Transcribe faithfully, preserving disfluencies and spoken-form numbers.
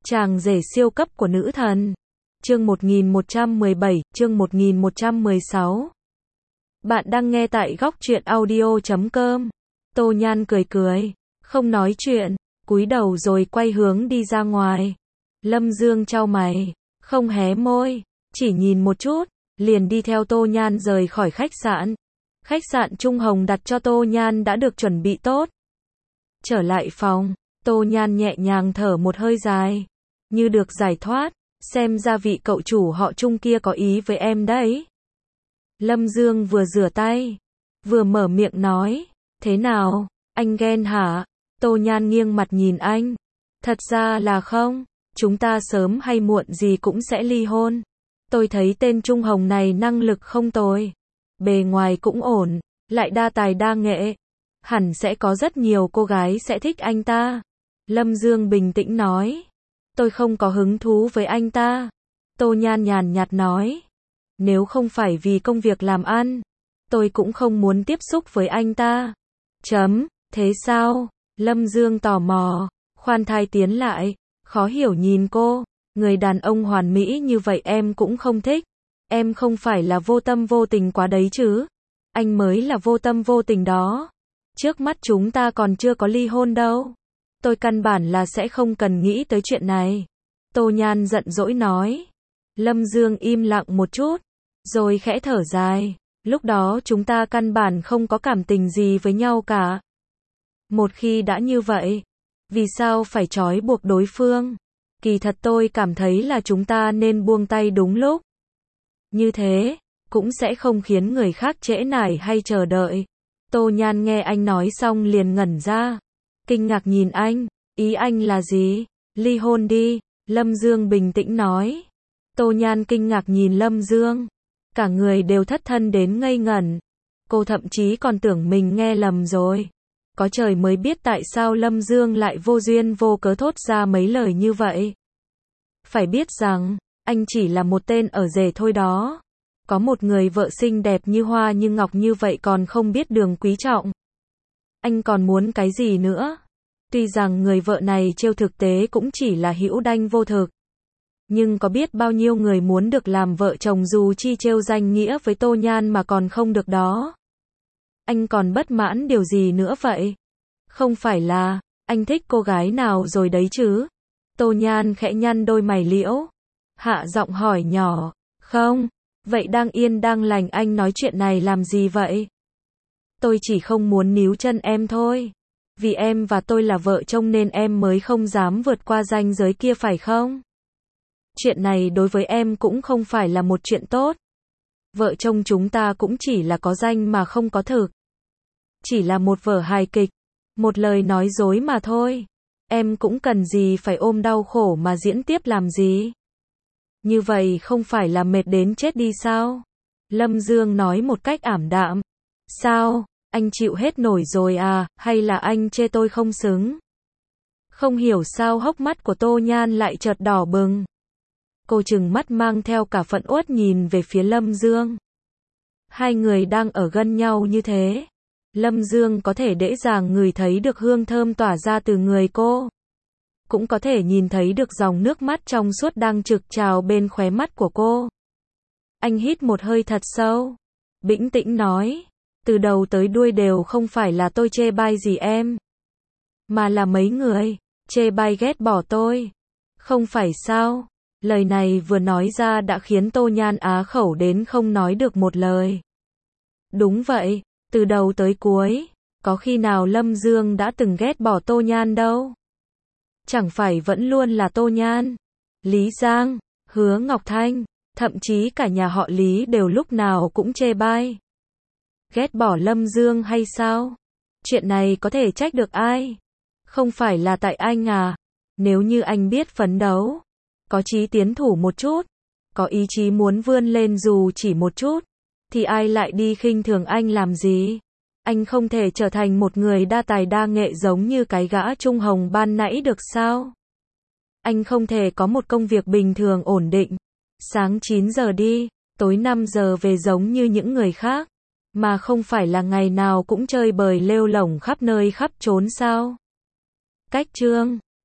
Chàng rể siêu cấp của nữ thần. Chương một nghìn một trăm mười bảy, chương một nghìn một trăm mười sáu. Bạn đang nghe tại góc truyện audio chấm com. Tô Nhan cười cười, không nói chuyện, cúi đầu rồi quay hướng đi ra ngoài. Lâm Dương chau mày, không hé môi, chỉ nhìn một chút, liền đi theo Tô Nhan rời khỏi khách sạn. Khách sạn Trung Hồng đặt cho Tô Nhan đã được chuẩn bị tốt. Trở lại phòng, Tô Nhan nhẹ nhàng thở một hơi dài, như được giải thoát, xem ra vị cậu chủ họ Trung kia có ý với em đấy. Lâm Dương vừa rửa tay, vừa mở miệng nói, thế nào, anh ghen hả? Tô Nhan nghiêng mặt nhìn anh, thật ra là không, chúng ta sớm hay muộn gì cũng sẽ ly hôn. Tôi thấy tên Trung Hồng này năng lực không tồi, bề ngoài cũng ổn, lại đa tài đa nghệ, hẳn sẽ có rất nhiều cô gái sẽ thích anh ta. Lâm Dương bình tĩnh nói, tôi không có hứng thú với anh ta. Tô Nhan nhàn nhạt nói, nếu không phải vì công việc làm ăn, tôi cũng không muốn tiếp xúc với anh ta. Chấm, thế sao? Lâm Dương tò mò, khoan thai tiến lại, khó hiểu nhìn cô, người đàn ông hoàn mỹ như vậy em cũng không thích. Em không phải là vô tâm vô tình quá đấy chứ? Anh mới là vô tâm vô tình đó. Trước mắt chúng ta còn chưa có ly hôn đâu. Tôi căn bản là sẽ không cần nghĩ tới chuyện này. Tô Nhan giận dỗi nói. Lâm Dương im lặng một chút, rồi khẽ thở dài. Lúc đó chúng ta căn bản không có cảm tình gì với nhau cả. Một khi đã như vậy, vì sao phải trói buộc đối phương? Kỳ thật tôi cảm thấy là chúng ta nên buông tay đúng lúc. Như thế, cũng sẽ không khiến người khác trễ nải hay chờ đợi. Tô Nhan nghe anh nói xong liền ngẩn ra, kinh ngạc nhìn anh, ý anh là gì? Ly hôn đi, Lâm Dương bình tĩnh nói. Tô Nhan kinh ngạc nhìn Lâm Dương, cả người đều thất thân đến ngây ngẩn. Cô thậm chí còn tưởng mình nghe lầm rồi. Có trời mới biết tại sao Lâm Dương lại vô duyên vô cớ thốt ra mấy lời như vậy. Phải biết rằng, anh chỉ là một tên ở rể thôi đó. Có một người vợ xinh đẹp như hoa như ngọc như vậy còn không biết đường quý trọng. Anh còn muốn cái gì nữa? Tuy rằng người vợ này trêu thực tế cũng chỉ là hữu đanh vô thực. Nhưng có biết bao nhiêu người muốn được làm vợ chồng dù chi trêu danh nghĩa với Tô Nhan mà còn không được đó. Anh còn bất mãn điều gì nữa vậy? Không phải là, anh thích cô gái nào rồi đấy chứ? Tô Nhan khẽ nhăn đôi mày liễu, hạ giọng hỏi nhỏ, không, vậy đang yên đang lành anh nói chuyện này làm gì vậy? Tôi chỉ không muốn níu chân em thôi. Vì em và tôi là vợ chồng nên em mới không dám vượt qua ranh giới kia phải không? Chuyện này đối với em cũng không phải là một chuyện tốt. Vợ chồng chúng ta cũng chỉ là có danh mà không có thực. Chỉ là một vở hài kịch, một lời nói dối mà thôi. Em cũng cần gì phải ôm đau khổ mà diễn tiếp làm gì? Như vậy không phải là mệt đến chết đi sao? Lâm Dương nói một cách ảm đạm. Sao, anh chịu hết nổi rồi à, hay là anh chê tôi không xứng? Không hiểu sao hốc mắt của Tô Nhan lại chợt đỏ bừng. Cô trừng mắt mang theo cả phẫn uất nhìn về phía Lâm Dương. Hai người đang ở gần nhau như thế. Lâm Dương có thể dễ dàng ngửi thấy được hương thơm tỏa ra từ người cô. Cũng có thể nhìn thấy được dòng nước mắt trong suốt đang trực trào bên khóe mắt của cô. Anh hít một hơi thật sâu, bình tĩnh nói, từ đầu tới đuôi đều không phải là tôi chê bai gì em, mà là mấy người chê bai ghét bỏ tôi. Không phải sao? Lời này vừa nói ra đã khiến Tô Nhan á khẩu đến không nói được một lời. Đúng vậy, từ đầu tới cuối, có khi nào Lâm Dương đã từng ghét bỏ Tô Nhan đâu? Chẳng phải vẫn luôn là Tô Nhan, Lý Giang, Hứa Ngọc Thanh, thậm chí cả nhà họ Lý đều lúc nào cũng chê bai. Ghét bỏ Lâm Dương hay sao? Chuyện này có thể trách được ai? Không phải là tại anh à? Nếu như anh biết phấn đấu, có chí tiến thủ một chút, có ý chí muốn vươn lên dù chỉ một chút, thì ai lại đi khinh thường anh làm gì? Anh không thể trở thành một người đa tài đa nghệ giống như cái gã Trung Hồng ban nãy được sao? Anh không thể có một công việc bình thường ổn định, sáng chín giờ đi, tối năm giờ về giống như những người khác, mà không phải là ngày nào cũng chơi bời lêu lổng khắp nơi khắp trốn sao? Cách chương